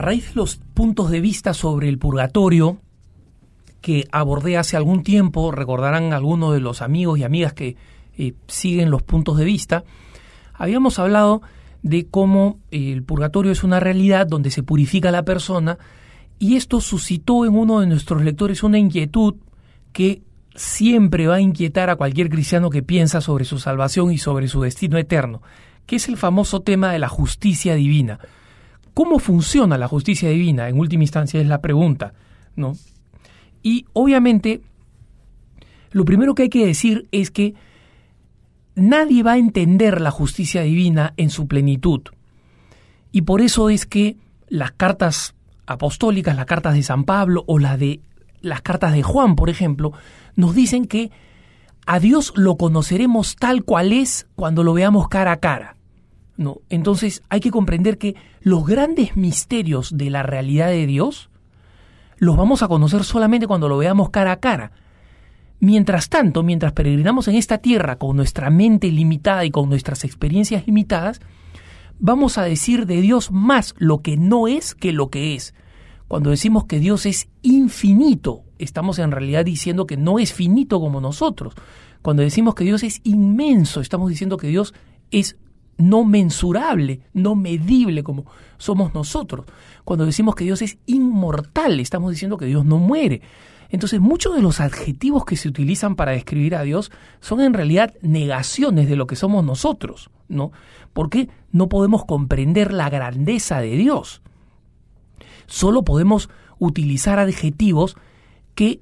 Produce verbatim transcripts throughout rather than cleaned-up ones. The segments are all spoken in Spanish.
raíz de los puntos de vista sobre el purgatorio que abordé hace algún tiempo, recordarán algunos de los amigos y amigas que eh, siguen los puntos de vista, habíamos hablado de cómo eh, el purgatorio es una realidad donde se purifica a la persona, y esto suscitó en uno de nuestros lectores una inquietud que siempre va a inquietar a cualquier cristiano que piensa sobre su salvación y sobre su destino eterno, que es el famoso tema de la justicia divina. ¿Cómo funciona la justicia divina? En última instancia es la pregunta, ¿no? Y obviamente lo primero que hay que decir es que nadie va a entender la justicia divina en su plenitud. Y por eso es que las cartas apostólicas, las cartas de San Pablo o las de las cartas de Juan, por ejemplo, nos dicen que a Dios lo conoceremos tal cual es cuando lo veamos cara a cara, ¿no? Entonces hay que comprender que los grandes misterios de la realidad de Dios los vamos a conocer solamente cuando lo veamos cara a cara. Mientras tanto, mientras peregrinamos en esta tierra con nuestra mente limitada y con nuestras experiencias limitadas, vamos a decir de Dios más lo que no es que lo que es. Cuando decimos que Dios es infinito, estamos en realidad diciendo que no es finito como nosotros. Cuando decimos que Dios es inmenso, estamos diciendo que Dios es no mensurable, no medible como somos nosotros. Cuando decimos que Dios es inmortal, estamos diciendo que Dios no muere. Entonces, muchos de los adjetivos que se utilizan para describir a Dios son en realidad negaciones de lo que somos nosotros, ¿no? Porque no podemos comprender la grandeza de Dios. Solo podemos utilizar adjetivos que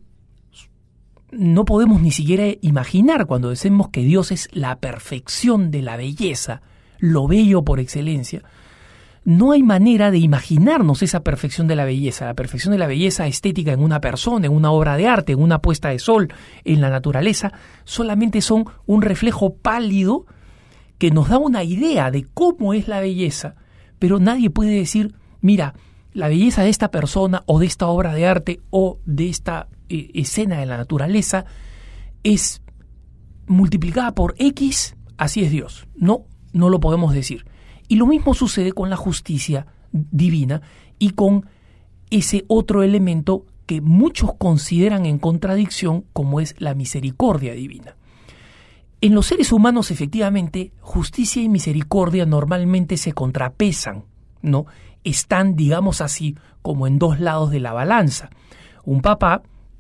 no podemos ni siquiera imaginar cuando decimos que Dios es la perfección de la belleza, lo bello por excelencia. No hay manera de imaginarnos esa perfección de la belleza, la perfección de la belleza estética en una persona, en una obra de arte, en una puesta de sol, en la naturaleza, solamente son un reflejo pálido que nos da una idea de cómo es la belleza, pero nadie puede decir, mira, la belleza de esta persona o de esta obra de arte o de esta eh, escena de la naturaleza es multiplicada por X, así es Dios. No, no lo podemos decir. Y lo mismo sucede con la justicia divina y con ese otro elemento que muchos consideran en contradicción, como es la misericordia divina. En los seres humanos, efectivamente, justicia y misericordia normalmente se contrapesan, ¿no? Están, digamos así, como en dos lados de la balanza. Un papá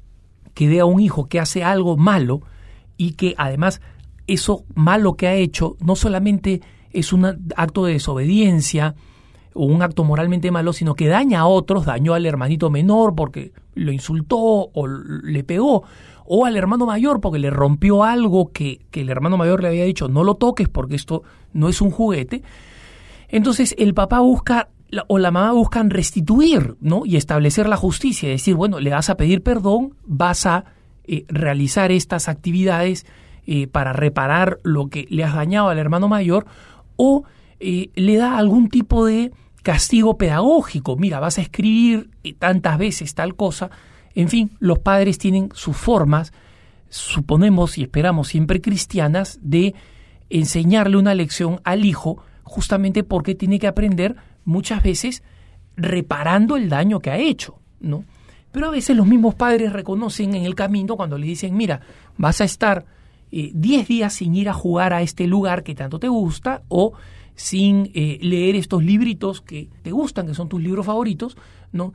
que ve a un hijo que hace algo malo y que además eso malo que ha hecho no solamente es un acto de desobediencia o un acto moralmente malo, sino que daña a otros, dañó al hermanito menor porque lo insultó o le pegó, o al hermano mayor porque le rompió algo que, que el hermano mayor le había dicho, no lo toques porque esto no es un juguete. Entonces el papá busca o la mamá buscan restituir, ¿no? Y establecer la justicia, decir, bueno, le vas a pedir perdón, vas a eh, realizar estas actividades eh, para reparar lo que le has dañado al hermano mayor, o eh, le da algún tipo de castigo pedagógico. Mira, vas a escribir tantas veces tal cosa. En fin, los padres tienen sus formas, suponemos y esperamos siempre cristianas, de enseñarle una lección al hijo, justamente porque tiene que aprender muchas veces reparando el daño que ha hecho, ¿no? Pero a veces los mismos padres reconocen en el camino cuando le dicen, mira, vas a estar diez eh, días sin ir a jugar a este lugar que tanto te gusta, o sin eh, leer estos libritos que te gustan, que son tus libros favoritos, ¿no?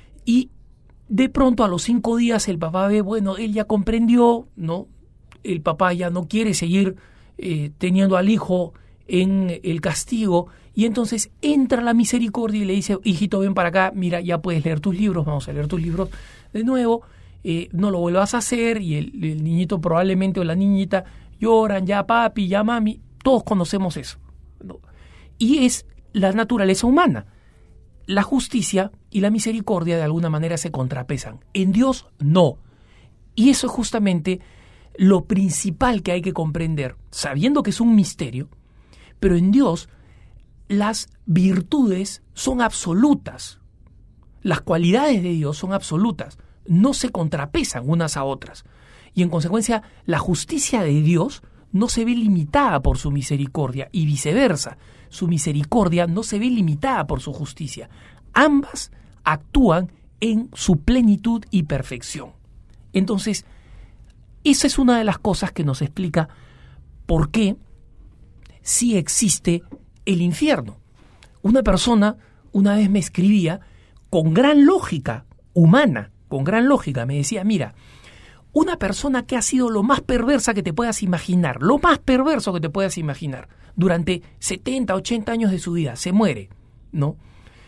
Y de pronto a los cinco días el papá ve, bueno, él ya comprendió, ¿no? El papá ya no quiere seguir eh, teniendo al hijo en el castigo, y entonces entra la misericordia y le dice, hijito, ven para acá, mira, ya puedes leer tus libros, vamos a leer tus libros de nuevo, eh, no lo vuelvas a hacer, y el, el niñito probablemente o la niñita lloran, ya papi, ya mami, todos conocemos eso, ¿no? Y es la naturaleza humana. La justicia y la misericordia de alguna manera se contrapesan. En Dios no. Y eso es justamente lo principal que hay que comprender, sabiendo que es un misterio, pero en Dios las virtudes son absolutas. Las cualidades de Dios son absolutas, no se contrapesan unas a otras. Y en consecuencia, la justicia de Dios no se ve limitada por su misericordia y viceversa. Su misericordia no se ve limitada por su justicia. Ambas actúan en su plenitud y perfección. Entonces, esa es una de las cosas que nos explica por qué sí existe el infierno. Una persona una vez me escribía con gran lógica humana, con gran lógica, me decía, mira, una persona que ha sido lo más perversa que te puedas imaginar, lo más perverso que te puedas imaginar, durante setenta, ochenta años de su vida, se muere, ¿no?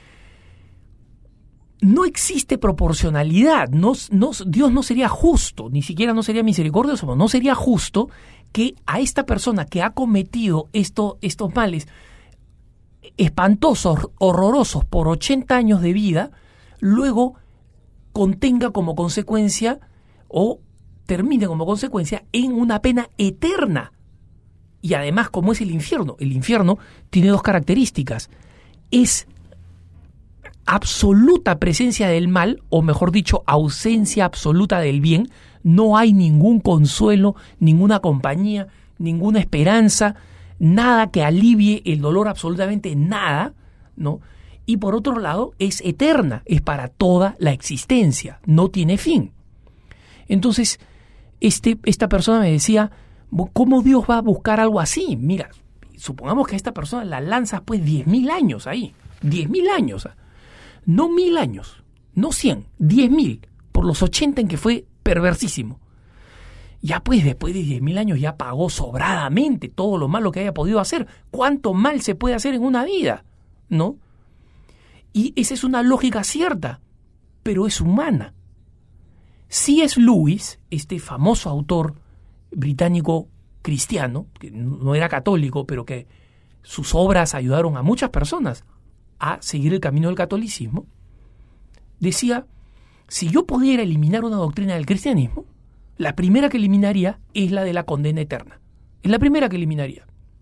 No existe proporcionalidad, no, no, Dios no sería justo, ni siquiera no sería misericordioso, no sería justo que a esta persona que ha cometido esto, estos males espantosos, horrorosos por ochenta años de vida, luego contenga como consecuencia o termine como consecuencia en una pena eterna. Y además, ¿cómo es el infierno? El infierno tiene dos características. Es absoluta presencia del mal, o mejor dicho, ausencia absoluta del bien. No hay ningún consuelo, ninguna compañía, ninguna esperanza, nada que alivie el dolor, absolutamente nada, ¿no? Y por otro lado, es eterna, es para toda la existencia, no tiene fin. Entonces, este, esta persona me decía, ¿cómo Dios va a buscar algo así? Mira, supongamos que a esta persona la lanzas pues diez mil años ahí, diez mil años, no mil años, no cien, diez mil, por los ochenta en que fue perversísimo. Ya pues después de diez mil años ya pagó sobradamente todo lo malo que haya podido hacer. ¿Cuánto mal se puede hacer en una vida? ¿No? Y esa es una lógica cierta, pero es humana. C S Lewis, este famoso autor británico cristiano, que no era católico, pero que sus obras ayudaron a muchas personas a seguir el camino del catolicismo, decía, si yo pudiera eliminar una doctrina del cristianismo, la primera que eliminaría es la de la condena eterna. Es la primera que eliminaría.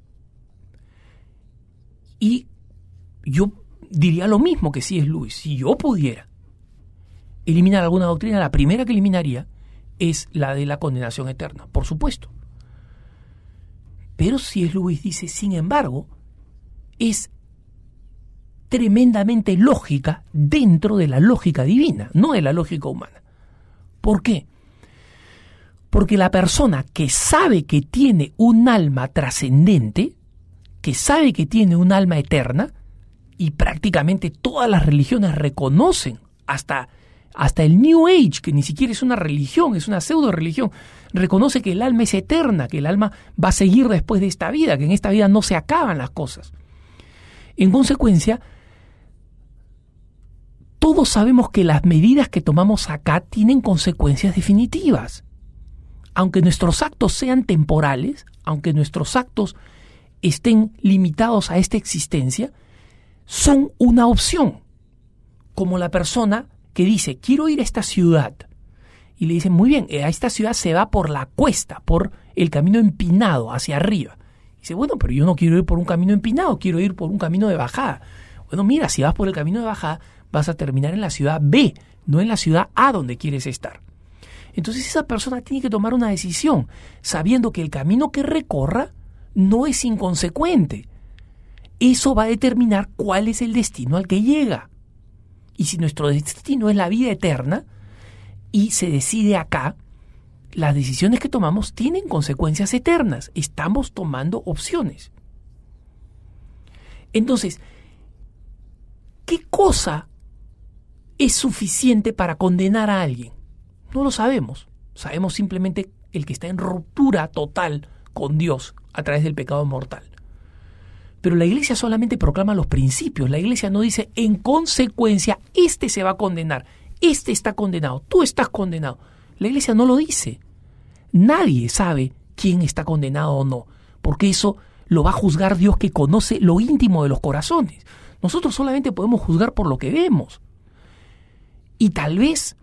Y yo diría lo mismo que C S Lewis. Si yo pudiera eliminar alguna doctrina, la primera que eliminaría es la de la condenación eterna, por supuesto. Pero C S Lewis dice, sin embargo, es tremendamente lógica dentro de la lógica divina, no de la lógica humana. ¿Por qué? Porque la persona que sabe que tiene un alma trascendente, que sabe que tiene un alma eterna, y prácticamente todas las religiones reconocen, hasta, hasta el New Age, que ni siquiera es una religión, es una pseudo religión, reconoce que el alma es eterna, que el alma va a seguir después de esta vida, que en esta vida no se acaban las cosas. En consecuencia, todos sabemos que las medidas que tomamos acá tienen consecuencias definitivas. Aunque nuestros actos sean temporales, aunque nuestros actos estén limitados a esta existencia, son una opción. Como la persona que dice, quiero ir a esta ciudad. Y le dicen, muy bien, a esta ciudad se va por la cuesta, por el camino empinado hacia arriba. Y dice, bueno, pero yo no quiero ir por un camino empinado, quiero ir por un camino de bajada. Bueno, mira, si vas por el camino de bajada, vas a terminar en la ciudad B, no en la ciudad A donde quieres estar. Entonces esa persona tiene que tomar una decisión, sabiendo que el camino que recorra no es inconsecuente. Eso va a determinar cuál es el destino al que llega. Y si nuestro destino es la vida eterna y se decide acá, las decisiones que tomamos tienen consecuencias eternas. Estamos tomando opciones. Entonces, ¿qué cosa es suficiente para condenar a alguien? No lo sabemos. Sabemos simplemente el que está en ruptura total con Dios a través del pecado mortal. Pero la Iglesia solamente proclama los principios. La Iglesia no dice, en consecuencia, este se va a condenar, este está condenado, tú estás condenado. La Iglesia no lo dice. Nadie sabe quién está condenado o no, porque eso lo va a juzgar Dios, que conoce lo íntimo de los corazones. Nosotros solamente podemos juzgar por lo que vemos. Y tal vez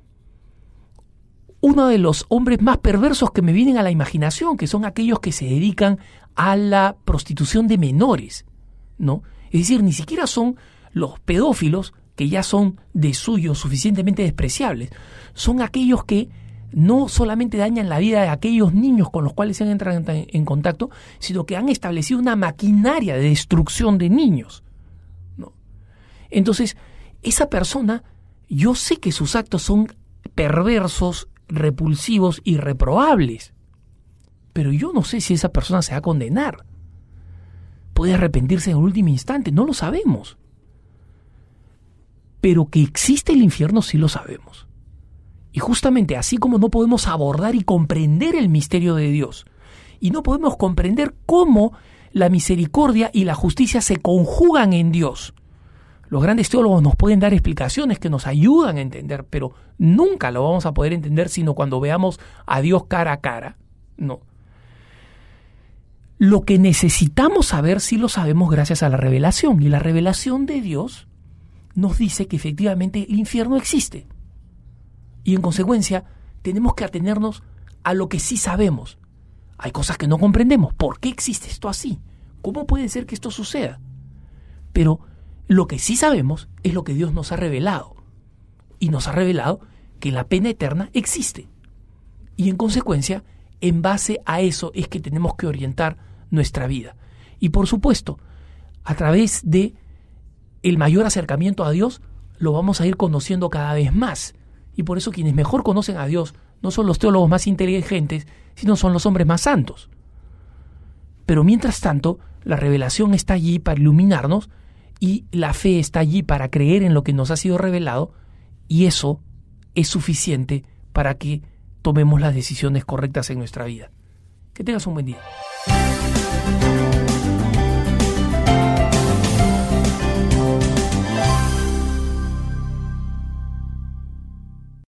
uno de los hombres más perversos que me vienen a la imaginación, que son aquellos que se dedican a la prostitución de menores, ¿no? Es decir, ni siquiera son los pedófilos, que ya son de suyo suficientemente despreciables, son aquellos que no solamente dañan la vida de aquellos niños con los cuales se han entrado en contacto, sino que han establecido una maquinaria de destrucción de niños, ¿no? Entonces, esa persona, Yo sé que sus actos son perversos, repulsivos y reprobables, pero yo no sé si esa persona se va a condenar. Puede arrepentirse en el último instante, no lo sabemos. Pero que existe el infierno sí lo sabemos. Y justamente así como no podemos abordar y comprender el misterio de Dios, y no podemos comprender cómo la misericordia y la justicia se conjugan en Dios, los grandes teólogos nos pueden dar explicaciones que nos ayudan a entender, pero nunca lo vamos a poder entender sino cuando veamos a Dios cara a cara. No. Lo que necesitamos saber sí lo sabemos gracias a la revelación, y la revelación de Dios nos dice que efectivamente el infierno existe. Y en consecuencia tenemos que atenernos a lo que sí sabemos. Hay cosas que no comprendemos. ¿Por qué existe esto así? ¿Cómo puede ser que esto suceda? Pero lo que sí sabemos es lo que Dios nos ha revelado. Y nos ha revelado que la pena eterna existe. Y en consecuencia, en base a eso es que tenemos que orientar nuestra vida. Y por supuesto, a través de el mayor acercamiento a Dios, lo vamos a ir conociendo cada vez más. Y por eso quienes mejor conocen a Dios no son los teólogos más inteligentes, sino son los hombres más santos. Pero mientras tanto, la revelación está allí para iluminarnos y la fe está allí para creer en lo que nos ha sido revelado, y eso es suficiente para que tomemos las decisiones correctas en nuestra vida. Que tengas un buen día.